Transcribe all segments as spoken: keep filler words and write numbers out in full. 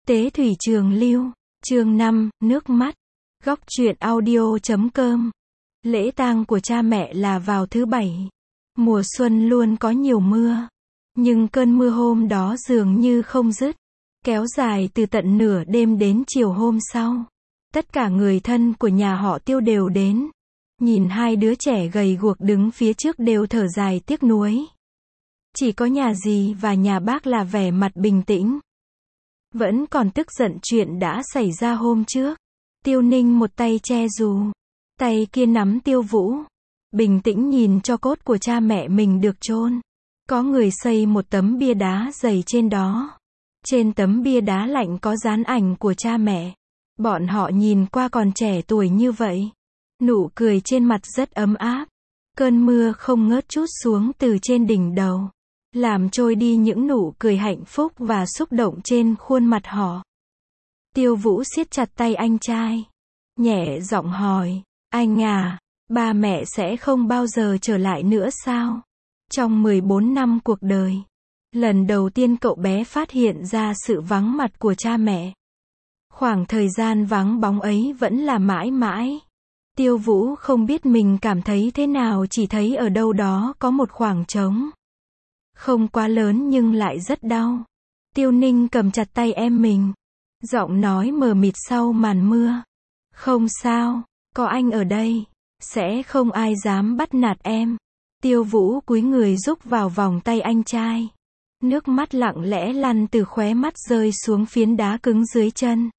Tế thủy trường lưu, chương năm, nước mắt. Góc truyện audio chấm com. Lễ tang của cha mẹ là vào thứ bảy. Mùa xuân luôn có nhiều mưa. Nhưng cơn mưa hôm đó dường như không dứt. Kéo dài từ tận nửa đêm đến chiều hôm sau. Tất cả người thân của nhà họ Tiêu đều đến. Nhìn hai đứa trẻ gầy guộc đứng phía trước đều thở dài tiếc nuối. Chỉ có nhà dì và nhà bác là vẻ mặt bình tĩnh. Vẫn còn tức giận chuyện đã xảy ra hôm trước. Tiêu Ninh một tay che dù, tay kia nắm Tiêu Vũ. Bình tĩnh nhìn cho cốt của cha mẹ mình được chôn. Có người xây một tấm bia đá dày trên đó. Trên tấm bia đá lạnh có dán ảnh của cha mẹ. Bọn họ nhìn qua còn trẻ tuổi như vậy. Nụ cười trên mặt rất ấm áp. Cơn mưa không ngớt trút xuống từ trên đỉnh đầu. Làm trôi đi những nụ cười hạnh phúc và xúc động trên khuôn mặt họ. Tiêu Vũ siết chặt tay anh trai. Nhẹ giọng hỏi, anh à, ba mẹ sẽ không bao giờ trở lại nữa sao? Trong mười bốn năm cuộc đời, lần đầu tiên cậu bé phát hiện ra sự vắng mặt của cha mẹ. Khoảng thời gian vắng bóng ấy vẫn là mãi mãi. Tiêu Vũ không biết mình cảm thấy thế nào, chỉ thấy ở đâu đó có một khoảng trống. Không quá lớn nhưng lại rất đau. Tiêu Ninh cầm chặt tay em mình. Giọng nói mờ mịt sau màn mưa. Không sao, có anh ở đây. Sẽ không ai dám bắt nạt em. Tiêu Vũ cúi người rúc vào vòng tay anh trai. Nước mắt lặng lẽ lăn từ khóe mắt rơi xuống phiến đá cứng dưới chân.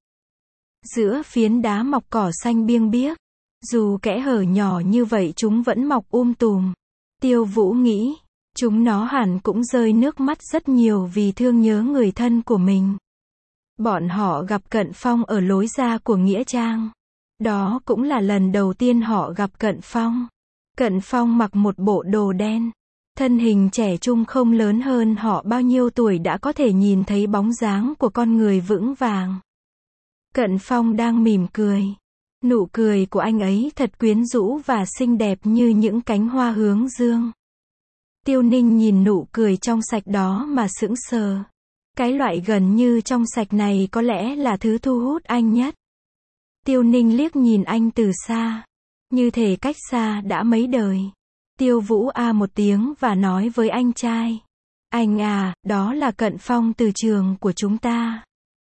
Giữa phiến đá mọc cỏ xanh biêng biếc. Dù kẽ hở nhỏ như vậy chúng vẫn mọc um tùm. Tiêu Vũ nghĩ. Chúng nó hẳn cũng rơi nước mắt rất nhiều vì thương nhớ người thân của mình. Bọn họ gặp Cận Phong ở lối ra của nghĩa trang. Đó cũng là lần đầu tiên họ gặp Cận Phong. Cận Phong mặc một bộ đồ đen. Thân hình trẻ trung không lớn hơn họ bao nhiêu tuổi đã có thể nhìn thấy bóng dáng của con người vững vàng. Cận Phong đang mỉm cười. Nụ cười của anh ấy thật quyến rũ và xinh đẹp như những cánh hoa hướng dương. Tiêu Ninh nhìn nụ cười trong sạch đó mà sững sờ. Cái loại gần như trong sạch này có lẽ là thứ thu hút anh nhất. Tiêu Ninh liếc nhìn anh từ xa. Như thể cách xa đã mấy đời. Tiêu Vũ a một tiếng và nói với anh trai. Anh à, đó là Cận Phong từ trường của chúng ta.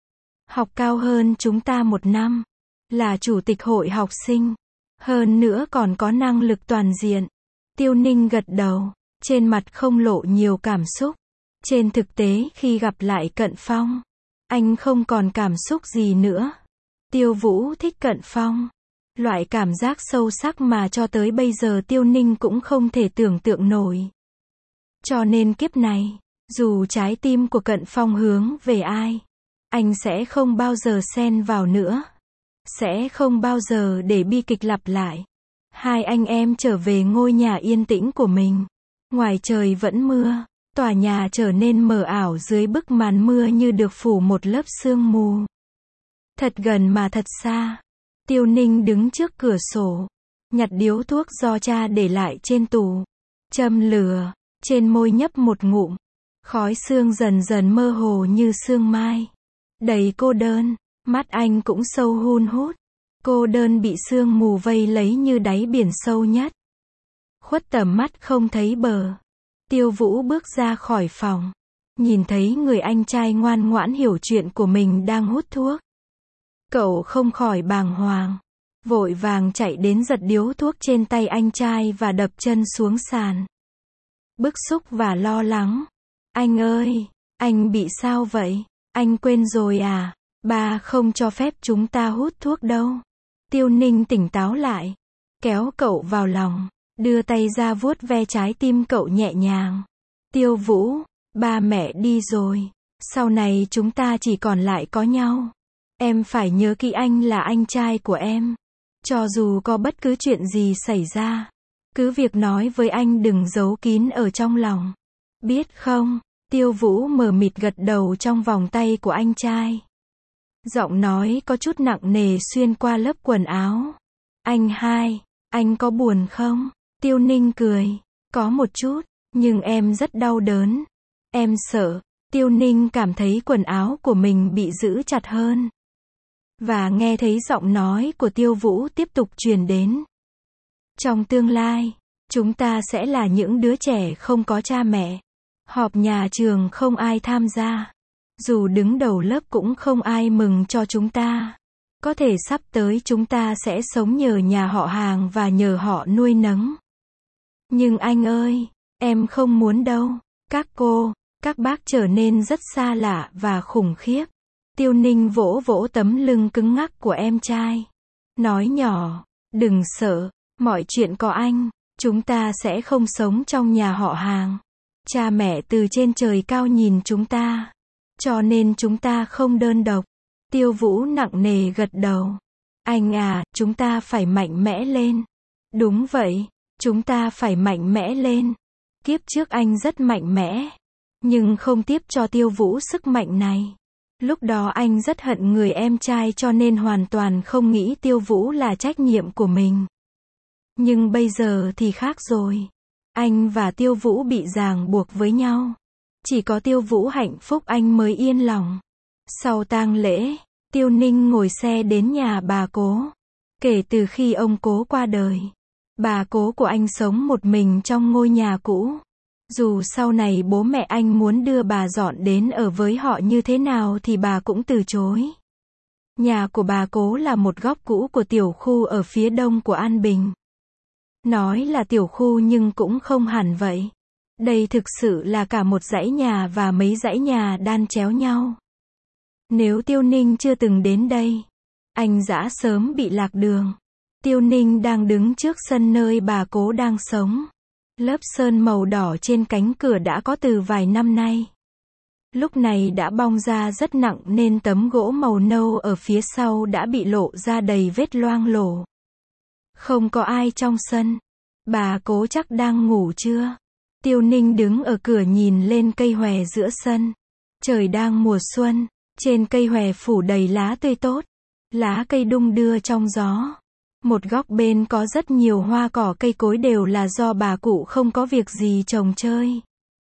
Học cao hơn chúng ta một năm. Là chủ tịch hội học sinh. Hơn nữa còn có năng lực toàn diện. Tiêu Ninh gật đầu. Trên mặt không lộ nhiều cảm xúc. Trên thực tế khi gặp lại Cận Phong, anh không còn cảm xúc gì nữa. Tiêu Vũ thích Cận Phong. Loại cảm giác sâu sắc mà cho tới bây giờ Tiêu Ninh cũng không thể tưởng tượng nổi. Cho nên kiếp này, dù trái tim của Cận Phong hướng về ai, anh sẽ không bao giờ xen vào nữa. Sẽ không bao giờ để bi kịch lặp lại. Hai anh em trở về ngôi nhà yên tĩnh của mình. Ngoài trời vẫn mưa, tòa nhà trở nên mờ ảo dưới bức màn mưa như được phủ một lớp sương mù. Thật gần mà thật xa. Tiêu Ninh đứng trước cửa sổ, nhặt điếu thuốc do cha để lại trên tủ. Châm lửa, trên môi nhấp một ngụm. Khói sương dần dần mơ hồ như sương mai. Đầy cô đơn, mắt anh cũng sâu hun hút. Cô đơn bị sương mù vây lấy như đáy biển sâu nhất. Khuất tầm mắt không thấy bờ. Tiêu Vũ bước ra khỏi phòng. Nhìn thấy người anh trai ngoan ngoãn hiểu chuyện của mình đang hút thuốc. Cậu không khỏi bàng hoàng. Vội vàng chạy đến giật điếu thuốc trên tay anh trai và đập chân xuống sàn. Bức xúc và lo lắng. Anh ơi, anh bị sao vậy? Anh quên rồi à? Ba không cho phép chúng ta hút thuốc đâu. Tiêu Ninh tỉnh táo lại. Kéo cậu vào lòng. Đưa tay ra vuốt ve trái tim cậu nhẹ nhàng. Tiêu Vũ, ba mẹ đi rồi. Sau này chúng ta chỉ còn lại có nhau. Em phải nhớ kỹ anh là anh trai của em. Cho dù có bất cứ chuyện gì xảy ra, cứ việc nói với anh, đừng giấu kín ở trong lòng. Biết không? Tiêu Vũ mờ mịt gật đầu trong vòng tay của anh trai. Giọng nói có chút nặng nề xuyên qua lớp quần áo. Anh hai, anh có buồn không? Tiêu Ninh cười. Có một chút, nhưng em rất đau đớn. Em sợ. Tiêu Ninh cảm thấy quần áo của mình bị giữ chặt hơn. Và nghe thấy giọng nói của Tiêu Vũ tiếp tục truyền đến. Trong tương lai, chúng ta sẽ là những đứa trẻ không có cha mẹ. Họp nhà trường không ai tham gia. Dù đứng đầu lớp cũng không ai mừng cho chúng ta. Có thể sắp tới chúng ta sẽ sống nhờ nhà họ hàng và nhờ họ nuôi nấng. Nhưng anh ơi, em không muốn đâu. Các cô, các bác trở nên rất xa lạ và khủng khiếp. Tiêu Ninh vỗ vỗ tấm lưng cứng ngắc của em trai. Nói nhỏ, đừng sợ, mọi chuyện có anh, chúng ta sẽ không sống trong nhà họ hàng. Cha mẹ từ trên trời cao nhìn chúng ta. Cho nên chúng ta không đơn độc. Tiêu Vũ nặng nề gật đầu. Anh à, chúng ta phải mạnh mẽ lên. Đúng vậy, chúng ta phải mạnh mẽ lên. Kiếp trước anh rất mạnh mẽ, nhưng không tiếp cho Tiêu Vũ sức mạnh này. Lúc đó anh rất hận người em trai cho nên hoàn toàn không nghĩ Tiêu Vũ là trách nhiệm của mình. Nhưng bây giờ thì khác rồi. Anh và Tiêu Vũ bị ràng buộc với nhau. Chỉ có Tiêu Vũ hạnh phúc anh mới yên lòng. Sau tang lễ, Tiêu Ninh ngồi xe đến nhà bà Cố. Kể từ khi ông Cố qua đời, bà Cố của anh sống một mình trong ngôi nhà cũ. Dù sau này bố mẹ anh muốn đưa bà dọn đến ở với họ như thế nào thì bà cũng từ chối. Nhà của bà Cố là một góc cũ của tiểu khu ở phía đông của An Bình. Nói là tiểu khu nhưng cũng không hẳn vậy. Đây thực sự là cả một dãy nhà và mấy dãy nhà đan chéo nhau. Nếu Tiêu Ninh chưa từng đến đây, anh đã sớm bị lạc đường. Tiêu Ninh đang đứng trước sân nơi bà Cố đang sống. Lớp sơn màu đỏ trên cánh cửa đã có từ vài năm nay. Lúc này đã bong ra rất nặng nên tấm gỗ màu nâu ở phía sau đã bị lộ ra đầy vết loang lổ. Không có ai trong sân. Bà Cố chắc đang ngủ chưa? Tiêu Ninh đứng ở cửa nhìn lên cây hòe giữa sân. Trời đang mùa xuân, trên cây hòe phủ đầy lá tươi tốt. Lá cây đung đưa trong gió. Một góc bên có rất nhiều hoa cỏ cây cối đều là do bà cụ không có việc gì trồng chơi.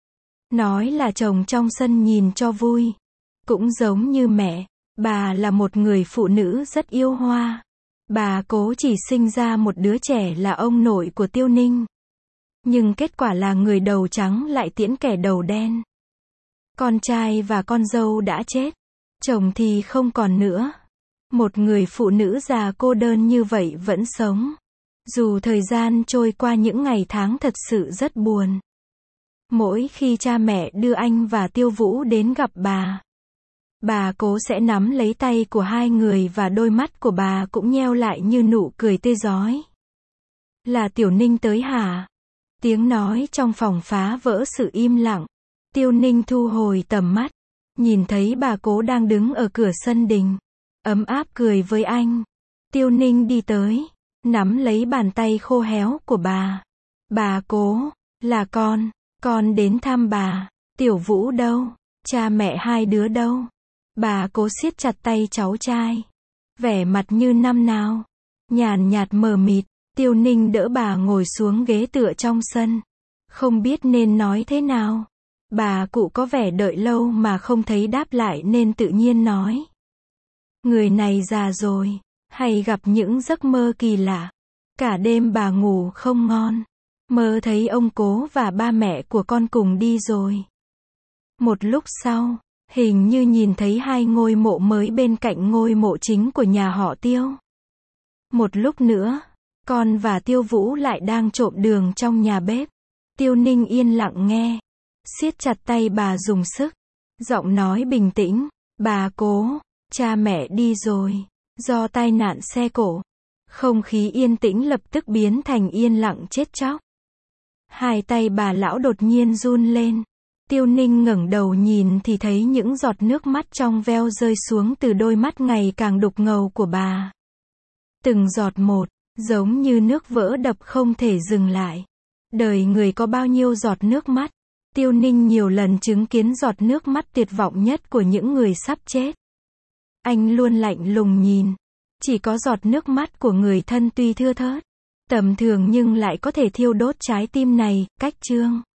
Nói là trồng trong sân nhìn cho vui. Cũng giống như mẹ, bà là một người phụ nữ rất yêu hoa. Bà Cố chỉ sinh ra một đứa trẻ là ông nội của Tiêu Ninh. Nhưng kết quả là người đầu trắng lại tiễn kẻ đầu đen. Con trai và con dâu đã chết. Chồng thì không còn nữa. Một người phụ nữ già cô đơn như vậy vẫn sống. Dù thời gian trôi qua những ngày tháng thật sự rất buồn. Mỗi khi cha mẹ đưa anh và Tiêu Vũ đến gặp bà, bà Cố sẽ nắm lấy tay của hai người và đôi mắt của bà cũng nheo lại như nụ cười tươi rói. Là Tiểu Ninh tới hả? Tiếng nói trong phòng phá vỡ sự im lặng. Tiêu Ninh thu hồi tầm mắt, nhìn thấy bà Cố đang đứng ở cửa sân đình, ấm áp cười với anh. Tiêu Ninh đi tới, nắm lấy bàn tay khô héo của bà. Bà Cố, là con, con đến thăm bà. Tiểu Vũ đâu? Cha mẹ hai đứa đâu? Bà Cố siết chặt tay cháu trai, vẻ mặt như năm nào, nhàn nhạt mờ mịt. Tiêu Ninh đỡ bà ngồi xuống ghế tựa trong sân, không biết nên nói thế nào. Bà cụ có vẻ đợi lâu mà không thấy đáp lại nên tự nhiên nói. Người này già rồi, hay gặp những giấc mơ kỳ lạ. Cả đêm bà ngủ không ngon, mơ thấy ông Cố và ba mẹ của con cùng đi rồi. Một lúc sau, hình như nhìn thấy hai ngôi mộ mới bên cạnh ngôi mộ chính của nhà họ Tiêu. Một lúc nữa, con và Tiêu Vũ lại đang trộm đường trong nhà bếp. Tiêu Ninh yên lặng nghe, siết chặt tay bà dùng sức, giọng nói bình tĩnh, bà Cố, cha mẹ đi rồi, do tai nạn xe cộ. Không khí yên tĩnh lập tức biến thành yên lặng chết chóc. Hai tay bà lão đột nhiên run lên. Tiêu Ninh ngẩng đầu nhìn thì thấy những giọt nước mắt trong veo rơi xuống từ đôi mắt ngày càng đục ngầu của bà. Từng giọt một, giống như nước vỡ đập không thể dừng lại. Đời người có bao nhiêu giọt nước mắt? Tiêu Ninh nhiều lần chứng kiến giọt nước mắt tuyệt vọng nhất của những người sắp chết. Anh luôn lạnh lùng nhìn. Chỉ có giọt nước mắt của người thân tuy thưa thớt, tầm thường nhưng lại có thể thiêu đốt trái tim này, cách chương.